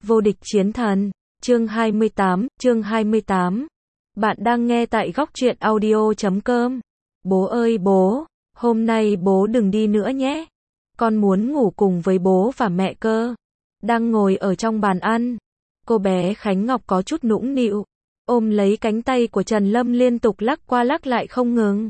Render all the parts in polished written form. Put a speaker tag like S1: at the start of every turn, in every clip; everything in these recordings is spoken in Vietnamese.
S1: Vô địch chiến thần, chương 28. Bạn đang nghe tại góc truyện audio.com. Bố ơi bố, hôm nay bố đừng đi nữa nhé. Con muốn ngủ cùng với bố và mẹ cơ. Đang ngồi ở trong bàn ăn, cô bé Khánh Ngọc có chút nũng nịu, ôm lấy cánh tay của Trần Lâm liên tục lắc qua lắc lại không ngừng.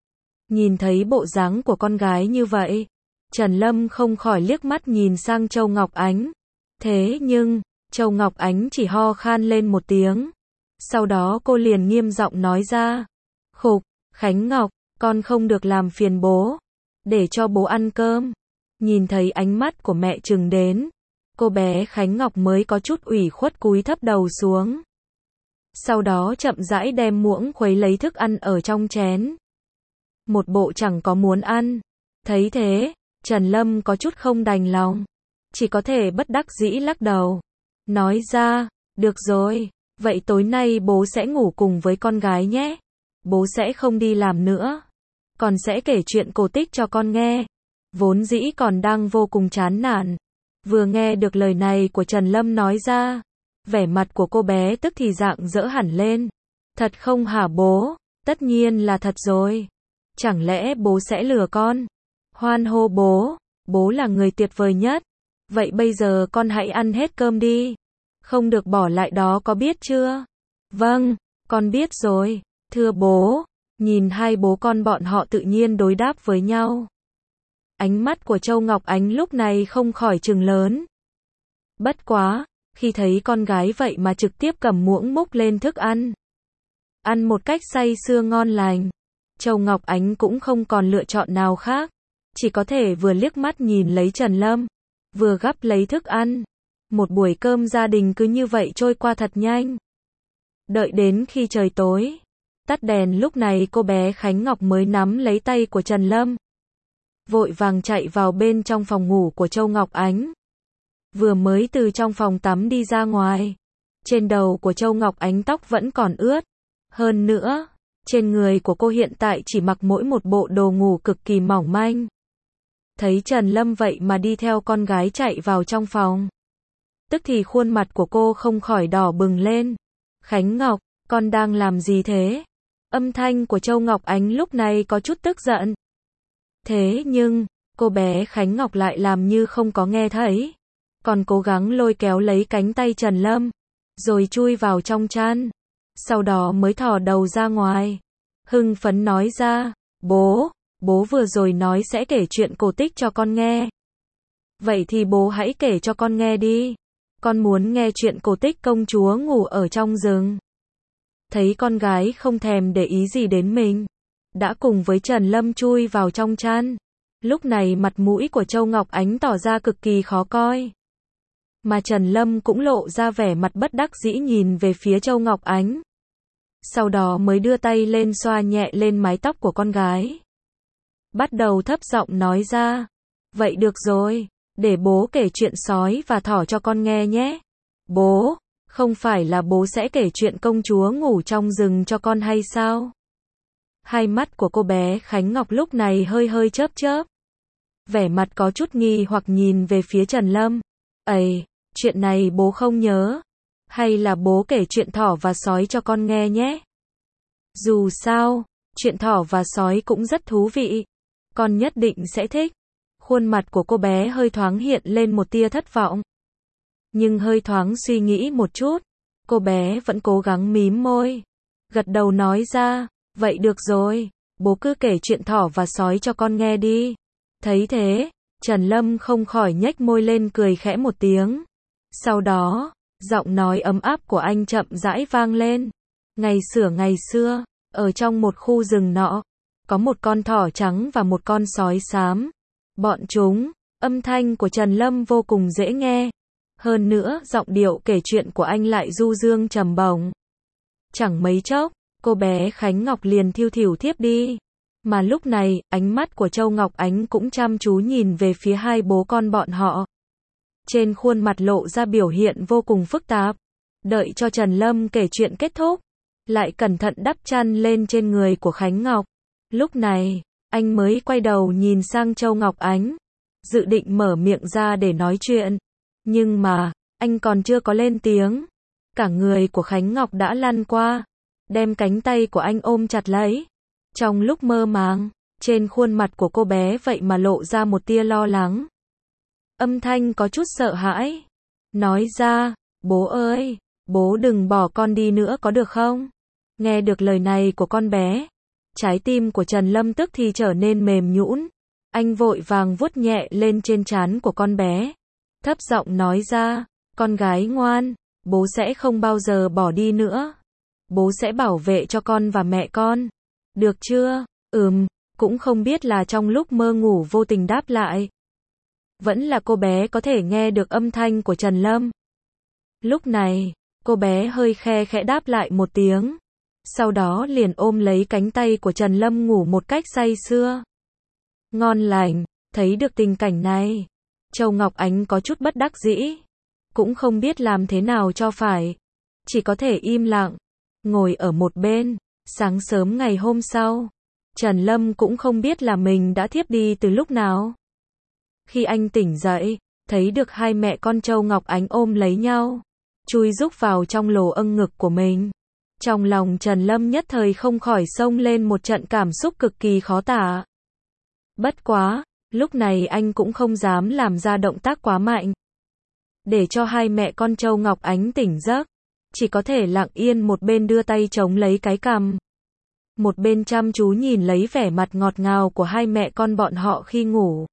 S1: Nhìn thấy bộ dáng của con gái như vậy, Trần Lâm không khỏi liếc mắt nhìn sang Châu Ngọc Ánh. Thế nhưng, Châu Ngọc Ánh chỉ ho khan lên một tiếng. Sau đó cô liền nghiêm giọng nói ra. Khục, Khánh Ngọc, con không được làm phiền bố. Để cho bố ăn cơm. Nhìn thấy ánh mắt của mẹ trừng đến, cô bé Khánh Ngọc mới có chút ủy khuất cúi thấp đầu xuống. Sau đó chậm rãi đem muỗng khuấy lấy thức ăn ở trong chén. Một bộ chẳng có muốn ăn. Thấy thế, Trần Lâm có chút không đành lòng. Chỉ có thể bất đắc dĩ lắc đầu. Nói ra, được rồi, vậy tối nay bố sẽ ngủ cùng với con gái nhé. Bố sẽ không đi làm nữa. Còn sẽ kể chuyện cổ tích cho con nghe. Vốn dĩ còn đang vô cùng chán nản. Vừa nghe được lời này của Trần Lâm nói ra, vẻ mặt của cô bé tức thì rạng rỡ hẳn lên. Thật không hả bố? Tất nhiên là thật rồi. Chẳng lẽ bố sẽ lừa con? Hoan hô bố, bố là người tuyệt vời nhất. Vậy bây giờ con hãy ăn hết cơm đi. Không được bỏ lại đó có biết chưa? Vâng, con biết rồi, thưa bố. Nhìn hai bố con bọn họ tự nhiên đối đáp với nhau. Ánh mắt của Châu Ngọc Ánh lúc này không khỏi trừng lớn. Bất quá, khi thấy con gái vậy mà trực tiếp cầm muỗng múc lên thức ăn. Ăn một cách say sưa ngon lành. Châu Ngọc Ánh cũng không còn lựa chọn nào khác. Chỉ có thể vừa liếc mắt nhìn lấy Trần Lâm, vừa gắp lấy thức ăn. Một buổi cơm gia đình cứ như vậy trôi qua thật nhanh. Đợi đến khi trời tối, tắt đèn lúc này cô bé Khánh Ngọc mới nắm lấy tay của Trần Lâm. Vội vàng chạy vào bên trong phòng ngủ của Châu Ngọc Ánh. Vừa mới từ trong phòng tắm đi ra ngoài. Trên đầu của Châu Ngọc Ánh tóc vẫn còn ướt. Hơn nữa, trên người của cô hiện tại chỉ mặc mỗi một bộ đồ ngủ cực kỳ mỏng manh. Thấy Trần Lâm vậy mà đi theo con gái chạy vào trong phòng. Tức thì khuôn mặt của cô không khỏi đỏ bừng lên. Khánh Ngọc, con đang làm gì thế? Âm thanh của Châu Ngọc Ánh lúc này có chút tức giận. Thế nhưng, cô bé Khánh Ngọc lại làm như không có nghe thấy. Còn cố gắng lôi kéo lấy cánh tay Trần Lâm. Rồi chui vào trong chăn. Sau đó mới thò đầu ra ngoài. Hưng phấn nói ra, bố vừa rồi nói sẽ kể chuyện cổ tích cho con nghe. Vậy thì bố hãy kể cho con nghe đi. Con muốn nghe chuyện cổ tích công chúa ngủ ở trong rừng. Thấy con gái không thèm để ý gì đến mình, đã cùng với Trần Lâm chui vào trong chăn. Lúc này mặt mũi của Châu Ngọc Ánh tỏ ra cực kỳ khó coi. Mà Trần Lâm cũng lộ ra vẻ mặt bất đắc dĩ nhìn về phía Châu Ngọc Ánh. Sau đó mới đưa tay lên xoa nhẹ lên mái tóc của con gái. Bắt đầu thấp giọng nói ra. Vậy được rồi, để bố kể chuyện sói và thỏ cho con nghe nhé. Bố, không phải là bố sẽ kể chuyện công chúa ngủ trong rừng cho con hay sao? Hai mắt của cô bé Khánh Ngọc lúc này hơi hơi chớp chớp. Vẻ mặt có chút nghi hoặc nhìn về phía Trần Lâm. Ây, chuyện này bố không nhớ. Hay là bố kể chuyện thỏ và sói cho con nghe nhé. Dù sao, chuyện thỏ và sói cũng rất thú vị. Con nhất định sẽ thích. Khuôn mặt của cô bé hơi thoáng hiện lên một tia thất vọng. Nhưng hơi thoáng suy nghĩ một chút, cô bé vẫn cố gắng mím môi. Gật đầu nói ra, vậy được rồi, bố cứ kể chuyện thỏ và sói cho con nghe đi. Thấy thế, Trần Lâm không khỏi nhếch môi lên cười khẽ một tiếng. Sau đó, giọng nói ấm áp của anh chậm rãi vang lên. Ngày xưa, ở trong một khu rừng nọ, có một con thỏ trắng và một con sói xám. Bọn chúng, âm thanh của Trần Lâm vô cùng dễ nghe. Hơn nữa, giọng điệu kể chuyện của anh lại du dương trầm bổng. Chẳng mấy chốc, cô bé Khánh Ngọc liền thiêu thiểu thiếp đi. Mà lúc này, ánh mắt của Châu Ngọc Ánh cũng chăm chú nhìn về phía hai bố con bọn họ. Trên khuôn mặt lộ ra biểu hiện vô cùng phức tạp. Đợi cho Trần Lâm kể chuyện kết thúc, lại cẩn thận đắp chăn lên trên người của Khánh Ngọc. Lúc này, anh mới quay đầu nhìn sang Châu Ngọc Ánh, dự định mở miệng ra để nói chuyện. Nhưng mà, Anh còn chưa có lên tiếng, cả người của Khánh Ngọc đã lăn qua, đem cánh tay của anh ôm chặt lấy. Trong lúc mơ màng, trên khuôn mặt của cô bé vậy mà lộ ra một tia lo lắng. Âm thanh có chút sợ hãi, nói ra, bố ơi, bố đừng bỏ con đi nữa có được không? Nghe được lời này của con bé, trái tim của Trần Lâm tức thì trở nên mềm nhũn. Anh vội vàng vuốt nhẹ lên trên trán của con bé, thấp giọng nói ra, con gái ngoan, bố sẽ không bao giờ bỏ đi nữa. Bố sẽ bảo vệ cho con và mẹ con. Được chưa? Cũng không biết là trong lúc mơ ngủ vô tình đáp lại. Vẫn là cô bé có thể nghe được âm thanh của Trần Lâm. Lúc này, cô bé hơi khe khẽ đáp lại một tiếng. Sau đó liền ôm lấy cánh tay của Trần Lâm ngủ một cách say sưa. Ngon lành, thấy được tình cảnh này. Châu Ngọc Ánh có chút bất đắc dĩ. Cũng không biết làm thế nào cho phải. Chỉ có thể im lặng, ngồi ở một bên. Sáng sớm ngày hôm sau, Trần Lâm cũng không biết là mình đã thiếp đi từ lúc nào. Khi anh tỉnh dậy, thấy được hai mẹ con Châu Ngọc Ánh ôm lấy nhau, chui rúc vào trong lồ âng ngực của mình. Trong lòng Trần Lâm nhất thời không khỏi xông lên một trận cảm xúc cực kỳ khó tả. Bất quá, lúc này anh cũng không dám làm ra động tác quá mạnh, để cho hai mẹ con Châu Ngọc Ánh tỉnh giấc. Chỉ có thể lặng yên một bên đưa tay chống lấy cái cằm, một bên chăm chú nhìn lấy vẻ mặt ngọt ngào của hai mẹ con bọn họ khi ngủ.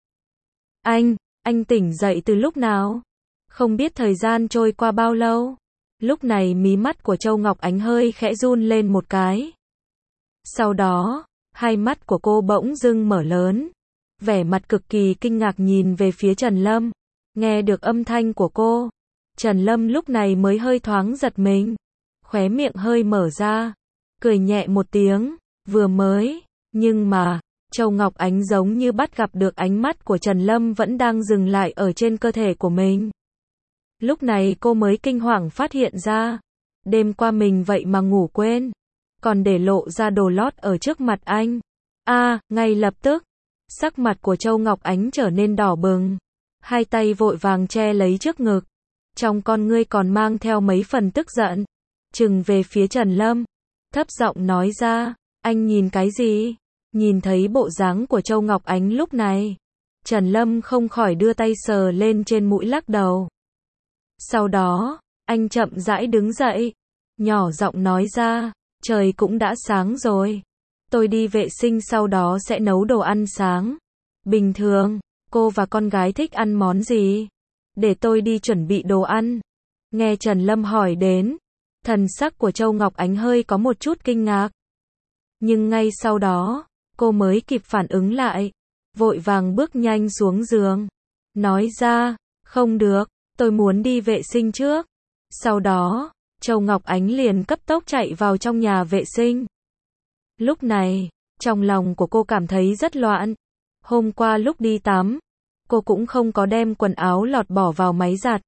S1: Anh tỉnh dậy từ lúc nào? Không biết thời gian trôi qua bao lâu. Lúc này mí mắt của Châu Ngọc Ánh hơi khẽ run lên một cái. Sau đó, hai mắt của cô bỗng dưng mở lớn, vẻ mặt cực kỳ kinh ngạc nhìn về phía Trần Lâm. Nghe được âm thanh của cô, Trần Lâm lúc này mới hơi thoáng giật mình, khóe miệng hơi mở ra, cười nhẹ một tiếng, vừa mới, nhưng mà, Châu Ngọc Ánh giống như bắt gặp được ánh mắt của Trần Lâm vẫn đang dừng lại ở trên cơ thể của mình. Lúc này cô mới kinh hoàng phát hiện ra, đêm qua mình vậy mà ngủ quên, còn để lộ ra đồ lót ở trước mặt anh. Ngay lập tức, sắc mặt của Châu Ngọc Ánh trở nên đỏ bừng, hai tay vội vàng che lấy trước ngực, trong con ngươi còn mang theo mấy phần tức giận, trừng về phía Trần Lâm, thấp giọng nói ra, anh nhìn cái gì? Nhìn thấy bộ dáng của Châu Ngọc Ánh lúc này, Trần Lâm không khỏi đưa tay sờ lên trên mũi lắc đầu. Sau đó, anh chậm rãi đứng dậy, nhỏ giọng nói ra, trời cũng đã sáng rồi, tôi đi vệ sinh sau đó sẽ nấu đồ ăn sáng. Bình thường, cô và con gái thích ăn món gì? Để tôi đi chuẩn bị đồ ăn. Nghe Trần Lâm hỏi đến, thần sắc của Châu Ngọc Ánh hơi có một chút kinh ngạc. Nhưng ngay sau đó, cô mới kịp phản ứng lại, vội vàng bước nhanh xuống giường, nói ra, không được, tôi muốn đi vệ sinh trước. Sau đó, Châu Ngọc Ánh liền cấp tốc chạy vào trong nhà vệ sinh. Lúc này, trong lòng của cô cảm thấy rất loạn. Hôm qua lúc đi tắm, cô cũng không có đem quần áo lọt bỏ vào máy giặt.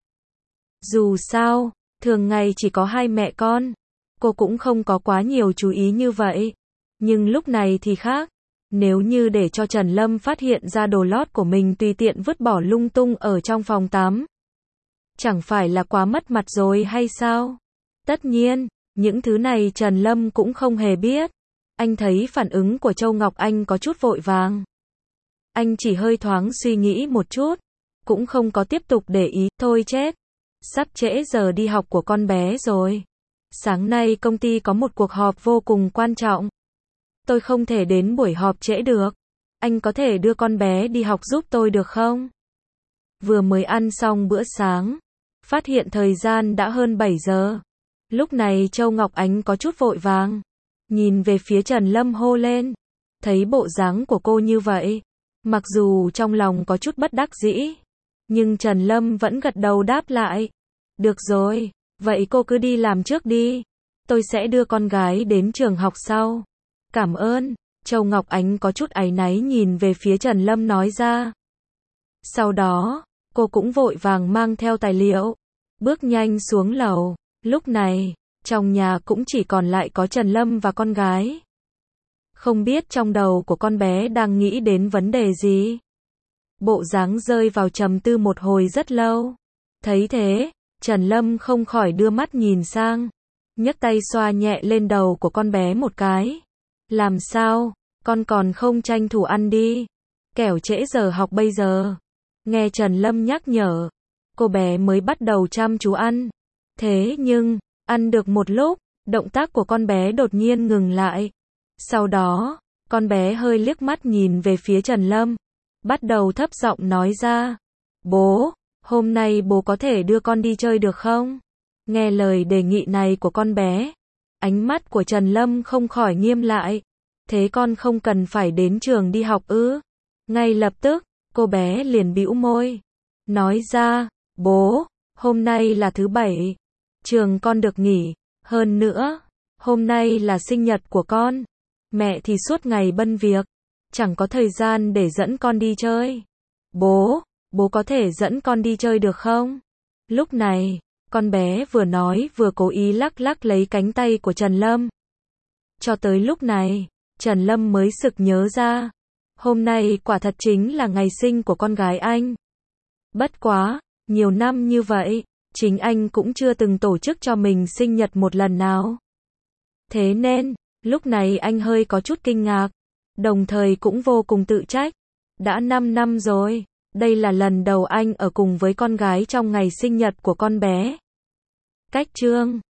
S1: Dù sao, thường ngày chỉ có hai mẹ con, cô cũng không có quá nhiều chú ý như vậy. Nhưng lúc này thì khác, nếu như để cho Trần Lâm phát hiện ra đồ lót của mình tùy tiện vứt bỏ lung tung ở trong phòng tắm, chẳng phải là quá mất mặt rồi hay sao? Tất nhiên, những thứ này Trần Lâm cũng không hề biết. Anh thấy phản ứng của Châu Ngọc Anh có chút vội vàng. Anh chỉ hơi thoáng suy nghĩ một chút, cũng không có tiếp tục để ý, thôi chết. Sắp trễ giờ đi học của con bé rồi. Sáng nay công ty có một cuộc họp vô cùng quan trọng. Tôi không thể đến buổi họp trễ được. Anh có thể đưa con bé đi học giúp tôi được không? Vừa mới ăn xong bữa sáng, phát hiện thời gian đã hơn 7 giờ. Lúc này Châu Ngọc Ánh có chút vội vàng, nhìn về phía Trần Lâm hô lên. Thấy bộ dáng của cô như vậy, mặc dù trong lòng có chút bất đắc dĩ, nhưng Trần Lâm vẫn gật đầu đáp lại. Được rồi, vậy cô cứ đi làm trước đi. Tôi sẽ đưa con gái đến trường học sau. Cảm ơn. Châu Ngọc Ánh có chút áy náy nhìn về phía Trần Lâm nói ra. Sau đó, cô cũng vội vàng mang theo tài liệu, bước nhanh xuống lầu. Lúc này, trong nhà cũng chỉ còn lại có Trần Lâm và con gái. Không biết trong đầu của con bé đang nghĩ đến vấn đề gì. Bộ dáng rơi vào trầm tư một hồi rất lâu. Thấy thế, Trần Lâm không khỏi đưa mắt nhìn sang, nhấc tay xoa nhẹ lên đầu của con bé một cái. Làm sao, con còn không tranh thủ ăn đi, kẻo trễ giờ học bây giờ. Nghe Trần Lâm nhắc nhở, cô bé mới bắt đầu chăm chú ăn. Thế nhưng, ăn được một lúc, động tác của con bé đột nhiên ngừng lại. Sau đó, con bé hơi liếc mắt nhìn về phía Trần Lâm, bắt đầu thấp giọng nói ra, bố, hôm nay bố có thể đưa con đi chơi được không? Nghe lời đề nghị này của con bé, ánh mắt của Trần Lâm không khỏi nghiêm lại. Thế con không cần phải đến trường đi học ư? Ngay lập tức, cô bé liền bĩu môi, nói ra, bố, hôm nay là thứ bảy, trường con được nghỉ, hơn nữa, hôm nay là sinh nhật của con, mẹ thì suốt ngày bận việc, chẳng có thời gian để dẫn con đi chơi. Bố có thể dẫn con đi chơi được không? Lúc này, con bé vừa nói vừa cố ý lắc lắc lấy cánh tay của Trần Lâm. Cho tới lúc này, Trần Lâm mới sực nhớ ra, hôm nay quả thật chính là ngày sinh của con gái anh. Bất quá, nhiều năm như vậy, chính anh cũng chưa từng tổ chức cho mình sinh nhật một lần nào. Thế nên, lúc này anh hơi có chút kinh ngạc, đồng thời cũng vô cùng tự trách. Đã 5 năm rồi, đây là lần đầu anh ở cùng với con gái trong ngày sinh nhật của con bé. Cách chương